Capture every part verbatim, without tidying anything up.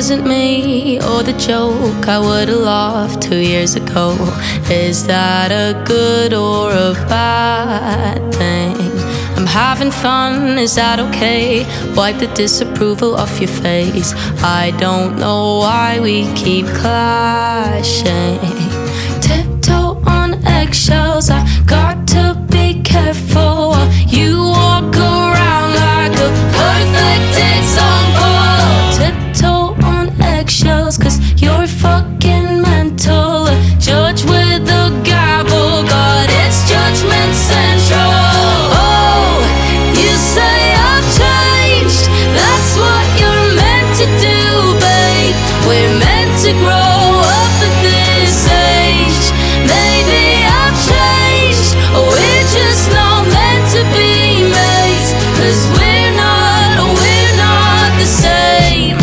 wasn't me or the joke I would've loved two years ago. Is that a good or a bad thing? I'm having fun, is that okay? Wipe the disapproval off your face. I don't know why we keep clashing. Tiptoe on eggshells, I got to be careful while you walk around like a perfect example. Tiptoe on eggshells, cause you're fucking mental. A judge with a gavel, God, it's judgment central. Oh, you say I've changed, that's what you're meant to do, babe. We're meant to grow up at this age. Maybe I've changed, or we're just not meant to be mates. Cause we're not, we're not the same.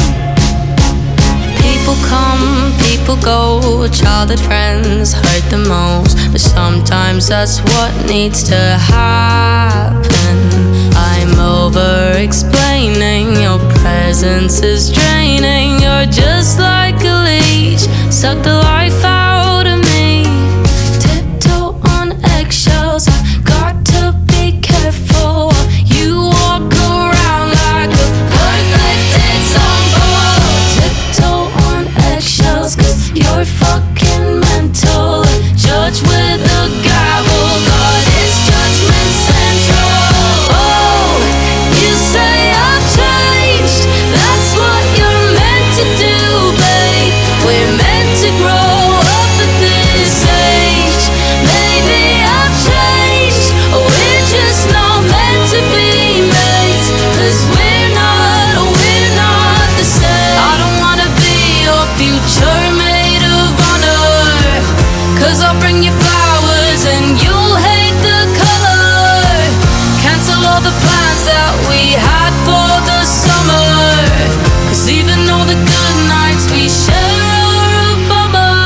People come, people go, childhood friends hurt the most, but sometimes that's what needs to happen. I'm over explaining, your presence is draining. You're just like a leech, suck the life out of me. Tiptoe on eggshells, I got to be careful while you walk around like a perfect example. Tiptoe on eggshells, cause you're fucking mental. A judge with a gavel, God, it's judgment central. Oh, you say I've changed, that's what you're meant to do, babe. We're meant to grow up at this age. Maybe I've changed, or we're just not meant to be mates. Cause we're not, we're not the same. I don't wanna be your future maid of honor, cause I'll bring you flowers and you'll hate the color. Cancel all the plans that we had for the summer, cause even though the good nights we share are a bummer.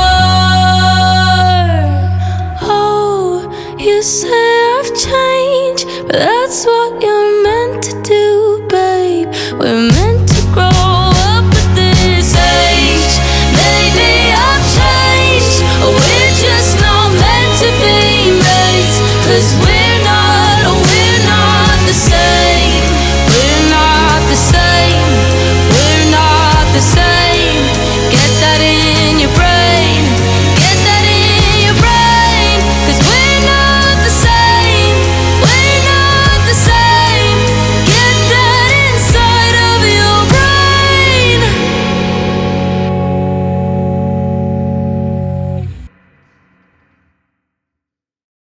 Oh, you say I've changed, but that's what you're meant to do, babe. We're meant